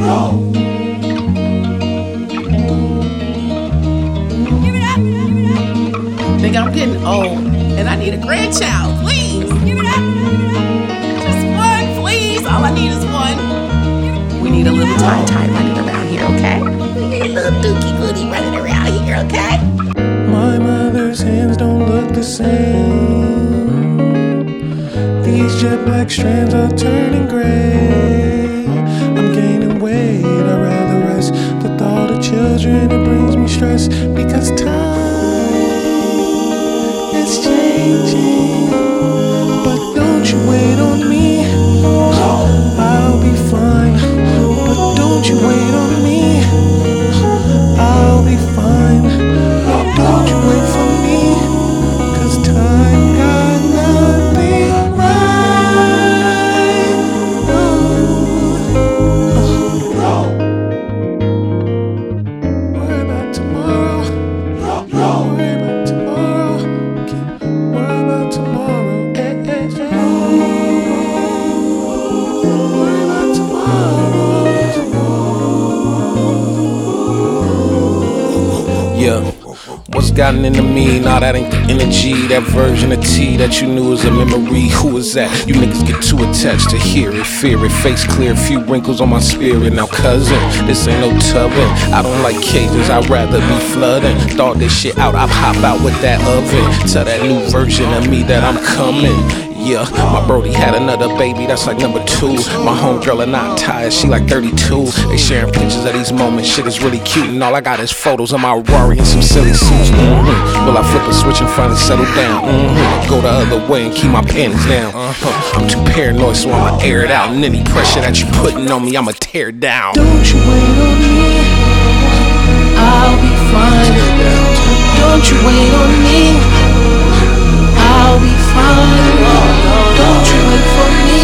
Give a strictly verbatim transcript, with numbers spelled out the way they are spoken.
Nigga, I'm getting old, and I need a grandchild. Please, give it up. Just one, please. All I need is one. We need a little tie tie running around here, okay? We need a little dookie goody running around here, okay? My mother's hands don't look the same. These jet black strands are turning gray. I'm gaining weight, I'd rather rest. The thought of children, it brings me stress. Because time is changing. But don't you wait on me, I'll be fine. But don't you wait on me, I'll be fine. Don't you wait for me, 'cause time got nothing right. Oh. Oh. Worry about tomorrow. Worry about tomorrow. Worry about tomorrow. Eh, eh, eh. Worry about tomorrow. Yeah. What's gotten into me? Nah, that ain't the energy. That version of T that you knew was a memory. Who is that? You niggas get too attached to hear it, fear it. Face clear, few wrinkles on my spirit. Now cousin, this ain't no tubbing. I don't like cages, I'd rather be flooding. Thought this shit out, I'd hop out with that oven. Tell that new version of me that I'm coming. Yeah, my brody had another baby, that's like number two. My homegirl and I tired, she like thirty-two. They sharing pictures of these moments, shit is really cute. And all I got is photos of my Rari and some silly suits. Mm-hmm. Will I flip a switch and finally settle down? Mm-hmm. Go the other way and keep my panties down. Uh-huh. I'm too paranoid, so I'ma air it out. And any pressure that you putting on me, I'ma tear down. Don't you wait on me, I'll be fine. Don't you wait on me, I'll be fine. Don't you wait for me,